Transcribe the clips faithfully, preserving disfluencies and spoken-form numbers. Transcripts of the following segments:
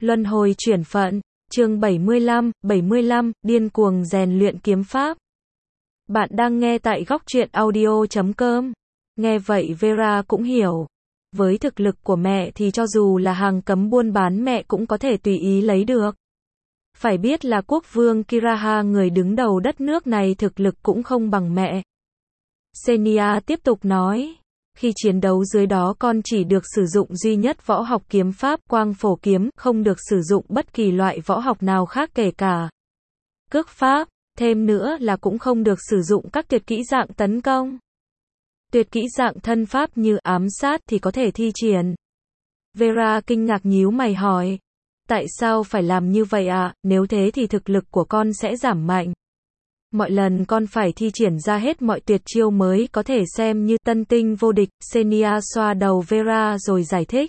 Luân hồi chuyển phận, chương bảy mươi lăm, bảy mươi lăm, điên cuồng rèn luyện kiếm pháp. Bạn đang nghe tại góc truyện audio chấm com. Nghe vậy Vera cũng hiểu. Với thực lực của mẹ thì cho dù là hàng cấm buôn bán mẹ cũng có thể tùy ý lấy được. Phải biết là quốc vương Kiraha, người đứng đầu đất nước này, thực lực cũng không bằng mẹ. Xenia tiếp tục nói. Khi chiến đấu dưới đó con chỉ được sử dụng duy nhất võ học kiếm pháp quang phổ kiếm, không được sử dụng bất kỳ loại võ học nào khác kể cả cước pháp, thêm nữa là cũng không được sử dụng các tuyệt kỹ dạng tấn công. Tuyệt kỹ dạng thân pháp như ám sát thì có thể thi triển. Vera kinh ngạc nhíu mày hỏi. Tại sao phải làm như vậy ạ? À? Nếu thế thì thực lực của con sẽ giảm mạnh. Mọi lần con phải thi triển ra hết mọi tuyệt chiêu mới có thể xem như tân tinh vô địch. Xenia xoa đầu Vera rồi giải thích.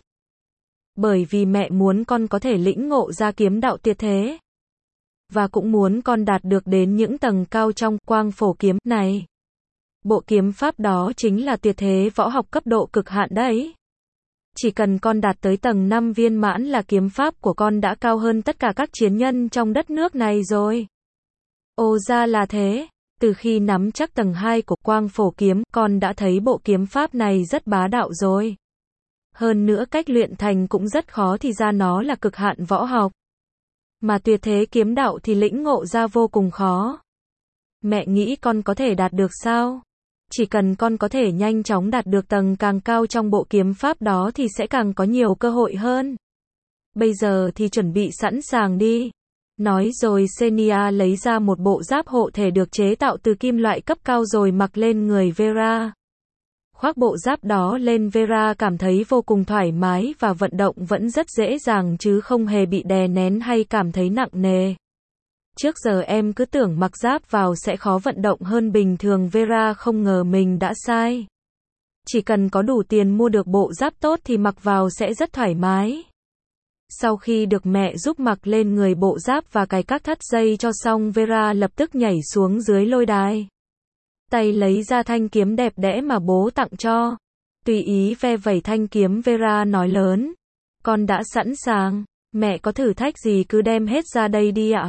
Bởi vì mẹ muốn con có thể lĩnh ngộ ra kiếm đạo tuyệt thế. Và cũng muốn con đạt được đến những tầng cao trong quang phổ kiếm này. Bộ kiếm pháp đó chính là tuyệt thế võ học cấp độ cực hạn đấy. Chỉ cần con đạt tới tầng năm viên mãn là kiếm pháp của con đã cao hơn tất cả các chiến nhân trong đất nước này rồi. Ồ, ra là thế. Từ khi nắm chắc tầng hai của quang phổ kiếm, con đã thấy bộ kiếm pháp này rất bá đạo rồi. Hơn nữa cách luyện thành cũng rất khó, thì ra nó là cực hạn võ học. Mà tuyệt thế kiếm đạo thì lĩnh ngộ ra vô cùng khó. Mẹ nghĩ con có thể đạt được sao? Chỉ cần con có thể nhanh chóng đạt được tầng càng cao trong bộ kiếm pháp đó thì sẽ càng có nhiều cơ hội hơn. Bây giờ thì chuẩn bị sẵn sàng đi. Nói rồi Xenia lấy ra một bộ giáp hộ thể được chế tạo từ kim loại cấp cao rồi mặc lên người Vera. Khoác bộ giáp đó lên, Vera cảm thấy vô cùng thoải mái và vận động vẫn rất dễ dàng chứ không hề bị đè nén hay cảm thấy nặng nề. Trước giờ em cứ tưởng mặc giáp vào sẽ khó vận động hơn bình thường, Vera không ngờ mình đã sai. Chỉ cần có đủ tiền mua được bộ giáp tốt thì mặc vào sẽ rất thoải mái. Sau khi được mẹ giúp mặc lên người bộ giáp và cài các thắt dây cho xong, Vera lập tức nhảy xuống dưới lôi đài. Tay lấy ra thanh kiếm đẹp đẽ mà bố tặng cho. Tùy ý ve vẩy thanh kiếm, Vera nói lớn. Con đã sẵn sàng, mẹ có thử thách gì cứ đem hết ra đây đi ạ.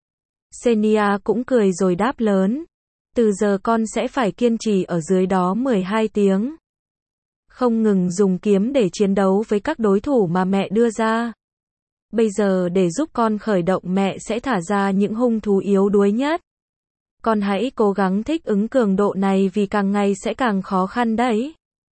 Xenia cũng cười rồi đáp lớn. Từ giờ con sẽ phải kiên trì ở dưới đó mười hai tiếng. Không ngừng dùng kiếm để chiến đấu với các đối thủ mà mẹ đưa ra. Bây giờ để giúp con khởi động, mẹ sẽ thả ra những hung thú yếu đuối nhất. Con hãy cố gắng thích ứng cường độ này vì càng ngày sẽ càng khó khăn đấy.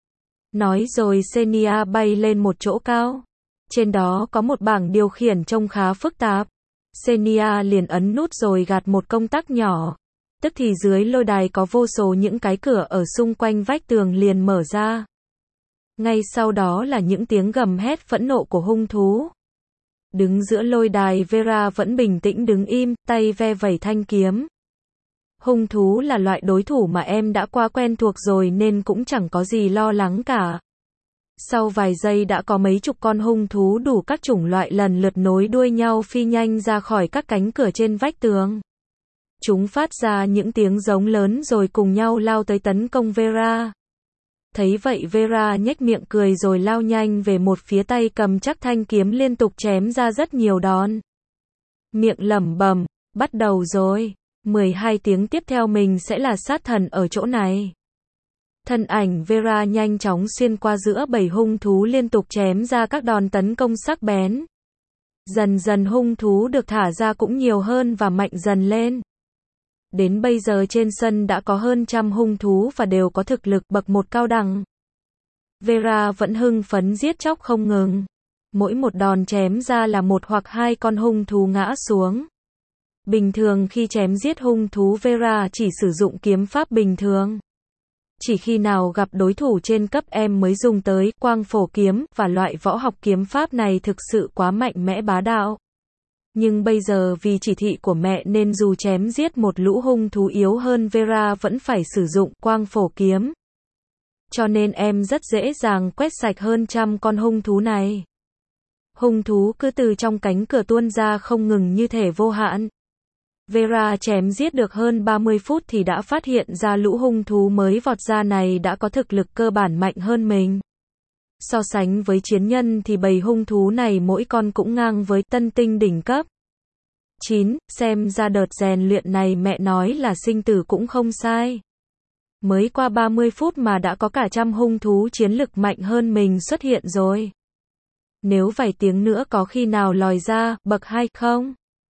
Nói rồi Xenia bay lên một chỗ cao. Trên đó có một bảng điều khiển trông khá phức tạp. Xenia liền ấn nút rồi gạt một công tắc nhỏ. Tức thì dưới lôi đài có vô số những cái cửa ở xung quanh vách tường liền mở ra. Ngay sau đó là những tiếng gầm hét phẫn nộ của hung thú. Đứng giữa lôi đài, Vera vẫn bình tĩnh đứng im, tay ve vẩy thanh kiếm. Hung thú là loại đối thủ mà em đã quá quen thuộc rồi nên cũng chẳng có gì lo lắng cả. Sau vài giây đã có mấy chục con hung thú đủ các chủng loại lần lượt nối đuôi nhau phi nhanh ra khỏi các cánh cửa trên vách tường. Chúng phát ra những tiếng giống lớn rồi cùng nhau lao tới tấn công Vera. Thấy vậy Vera nhếch miệng cười rồi lao nhanh về một phía, tay cầm chắc thanh kiếm liên tục chém ra rất nhiều đòn. Miệng lẩm bẩm, bắt đầu rồi, mười hai tiếng tiếp theo mình sẽ là sát thần ở chỗ này. Thân ảnh Vera nhanh chóng xuyên qua giữa bầy hung thú liên tục chém ra các đòn tấn công sắc bén. Dần dần hung thú được thả ra cũng nhiều hơn và mạnh dần lên. Đến bây giờ trên sân đã có hơn trăm hung thú và đều có thực lực bậc một cao đẳng. Vera vẫn hưng phấn giết chóc không ngừng. Mỗi một đòn chém ra là một hoặc hai con hung thú ngã xuống. Bình thường khi chém giết hung thú, Vera chỉ sử dụng kiếm pháp bình thường. Chỉ khi nào gặp đối thủ trên cấp em mới dùng tới quang phổ kiếm, và loại võ học kiếm pháp này thực sự quá mạnh mẽ bá đạo. Nhưng bây giờ vì chỉ thị của mẹ nên dù chém giết một lũ hung thú yếu hơn, Vera vẫn phải sử dụng quang phổ kiếm. Cho nên em rất dễ dàng quét sạch hơn trăm con hung thú này. Hung thú cứ từ trong cánh cửa tuôn ra không ngừng như thể vô hạn. Vera chém giết được hơn ba mươi phút thì đã phát hiện ra lũ hung thú mới vọt ra này đã có thực lực cơ bản mạnh hơn mình. So sánh với chiến nhân thì bầy hung thú này mỗi con cũng ngang với tân tinh đỉnh cấp. chín. Xem ra đợt rèn luyện này mẹ nói là sinh tử cũng không sai. Mới qua ba mươi phút mà đã có cả trăm hung thú chiến lực mạnh hơn mình xuất hiện rồi. Nếu vài tiếng nữa có khi nào lòi ra, bậc hai không?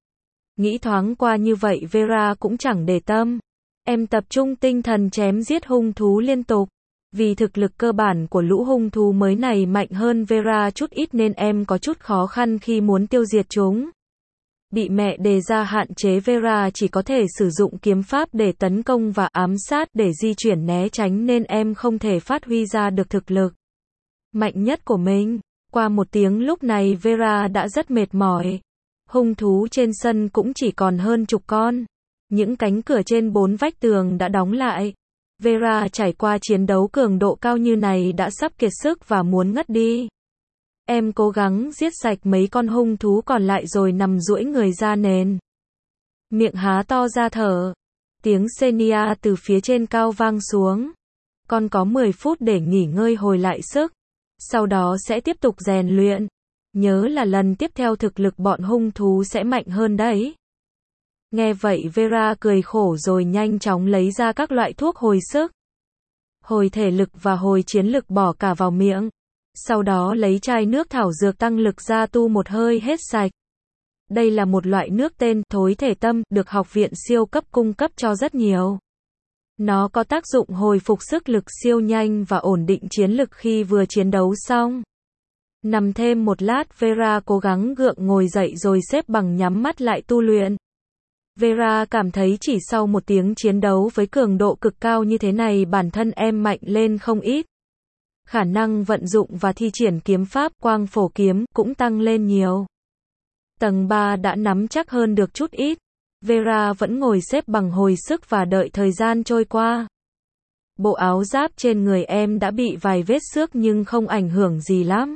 Nghĩ thoáng qua như vậy Vera cũng chẳng để tâm. Em tập trung tinh thần chém giết hung thú liên tục. Vì thực lực cơ bản của lũ hung thú mới này mạnh hơn Vera chút ít nên em có chút khó khăn khi muốn tiêu diệt chúng. Bị mẹ đề ra hạn chế Vera chỉ có thể sử dụng kiếm pháp để tấn công và ám sát để di chuyển né tránh nên em không thể phát huy ra được thực lực mạnh nhất của mình. Qua một tiếng lúc này Vera đã rất mệt mỏi. Hung thú trên sân cũng chỉ còn hơn chục con. Những cánh cửa trên bốn vách tường đã đóng lại. Vera trải qua chiến đấu cường độ cao như này đã sắp kiệt sức và muốn ngất đi. Em cố gắng giết sạch mấy con hung thú còn lại rồi nằm duỗi người ra nền. Miệng há to ra thở. Tiếng Xenia từ phía trên cao vang xuống. Con có mười phút để nghỉ ngơi hồi lại sức. Sau đó sẽ tiếp tục rèn luyện. Nhớ là lần tiếp theo thực lực bọn hung thú sẽ mạnh hơn đấy. Nghe vậy Vera cười khổ rồi nhanh chóng lấy ra các loại thuốc hồi sức, hồi thể lực và hồi chiến lực bỏ cả vào miệng. Sau đó lấy chai nước thảo dược tăng lực ra tu một hơi hết sạch. Đây là một loại nước tên thối thể tâm, được học viện siêu cấp cung cấp cho rất nhiều. Nó có tác dụng hồi phục sức lực siêu nhanh và ổn định chiến lực khi vừa chiến đấu xong. Nằm thêm một lát Vera cố gắng gượng ngồi dậy rồi xếp bằng nhắm mắt lại tu luyện. Vera cảm thấy chỉ sau một tiếng chiến đấu với cường độ cực cao như thế này bản thân em mạnh lên không ít. Khả năng vận dụng và thi triển kiếm pháp quang phổ kiếm cũng tăng lên nhiều. Tầng ba đã nắm chắc hơn được chút ít. Vera vẫn ngồi xếp bằng hồi sức và đợi thời gian trôi qua. Bộ áo giáp trên người em đã bị vài vết xước nhưng không ảnh hưởng gì lắm.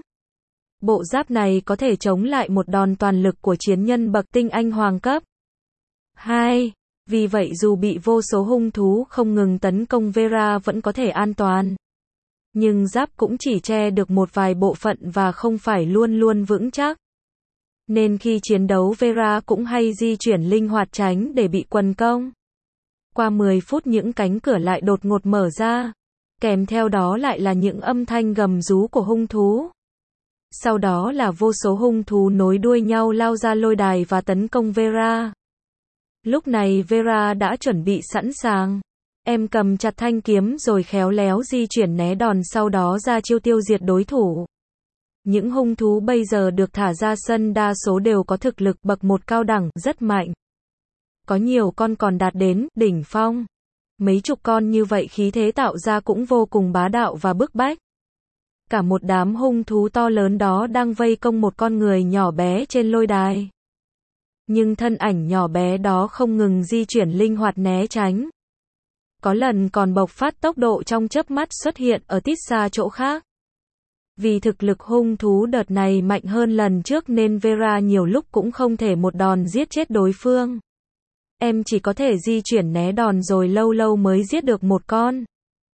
Bộ giáp này có thể chống lại một đòn toàn lực của chiến nhân bậc tinh anh hoàng cấp. hai. Vì vậy dù bị vô số hung thú không ngừng tấn công Vera vẫn có thể an toàn. Nhưng giáp cũng chỉ che được một vài bộ phận và không phải luôn luôn vững chắc. Nên khi chiến đấu Vera cũng hay di chuyển linh hoạt tránh để bị quần công. Qua mười phút những cánh cửa lại đột ngột mở ra. Kèm theo đó lại là những âm thanh gầm rú của hung thú. Sau đó là vô số hung thú nối đuôi nhau lao ra lôi đài và tấn công Vera. Lúc này Vera đã chuẩn bị sẵn sàng. Em cầm chặt thanh kiếm rồi khéo léo di chuyển né đòn sau đó ra chiêu tiêu diệt đối thủ. Những hung thú bây giờ được thả ra sân đa số đều có thực lực bậc một cao đẳng, rất mạnh. Có nhiều con còn đạt đến đỉnh phong. Mấy chục con như vậy khí thế tạo ra cũng vô cùng bá đạo và bức bách. Cả một đám hung thú to lớn đó đang vây công một con người nhỏ bé trên lôi đài. Nhưng thân ảnh nhỏ bé đó không ngừng di chuyển linh hoạt né tránh. Có lần còn bộc phát tốc độ trong chớp mắt xuất hiện ở tít xa chỗ khác. Vì thực lực hung thú đợt này mạnh hơn lần trước nên Vera nhiều lúc cũng không thể một đòn giết chết đối phương. Em chỉ có thể di chuyển né đòn rồi lâu lâu mới giết được một con.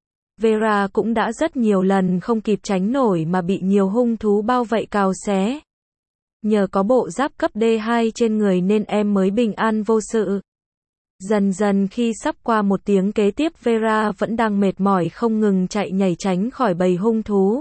Vera cũng đã rất nhiều lần không kịp tránh nổi mà bị nhiều hung thú bao vây cào xé. Nhờ có bộ giáp cấp D hai trên người nên em mới bình an vô sự. Dần dần khi sắp qua một tiếng kế tiếp Vera vẫn đang mệt mỏi không ngừng chạy nhảy tránh khỏi bầy hung thú.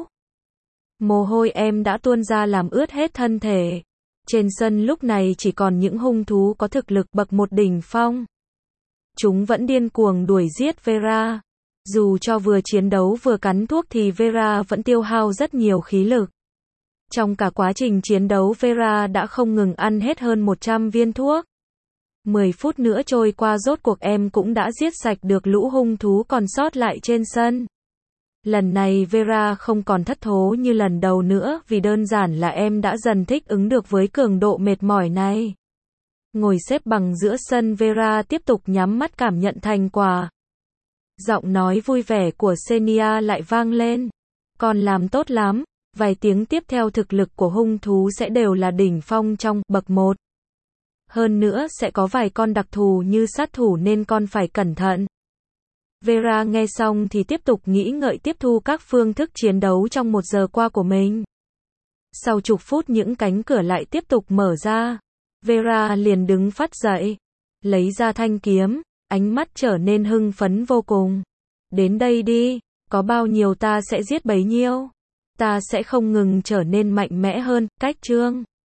Mồ hôi em đã tuôn ra làm ướt hết thân thể. Trên sân lúc này chỉ còn những hung thú có thực lực bậc một đỉnh phong. Chúng vẫn điên cuồng đuổi giết Vera. Dù cho vừa chiến đấu vừa cắn thuốc thì Vera vẫn tiêu hao rất nhiều khí lực. Trong cả quá trình chiến đấu Vera đã không ngừng ăn hết hơn một trăm viên thuốc. mười phút nữa trôi qua rốt cuộc em cũng đã giết sạch được lũ hung thú còn sót lại trên sân. Lần này Vera không còn thất thố như lần đầu nữa vì đơn giản là em đã dần thích ứng được với cường độ mệt mỏi này. Ngồi xếp bằng giữa sân Vera tiếp tục nhắm mắt cảm nhận thành quả. Giọng nói vui vẻ của Xenia lại vang lên. Con làm tốt lắm. Vài tiếng tiếp theo thực lực của hung thú sẽ đều là đỉnh phong trong bậc một. Hơn nữa sẽ có vài con đặc thù như sát thủ nên con phải cẩn thận. Vera nghe xong thì tiếp tục nghĩ ngợi tiếp thu các phương thức chiến đấu trong một giờ qua của mình. Sau chục phút những cánh cửa lại tiếp tục mở ra. Vera liền đứng phắt dậy, lấy ra thanh kiếm, ánh mắt trở nên hưng phấn vô cùng. Đến đây đi, có bao nhiêu ta sẽ giết bấy nhiêu. Ta sẽ không ngừng trở nên mạnh mẽ hơn, cách chương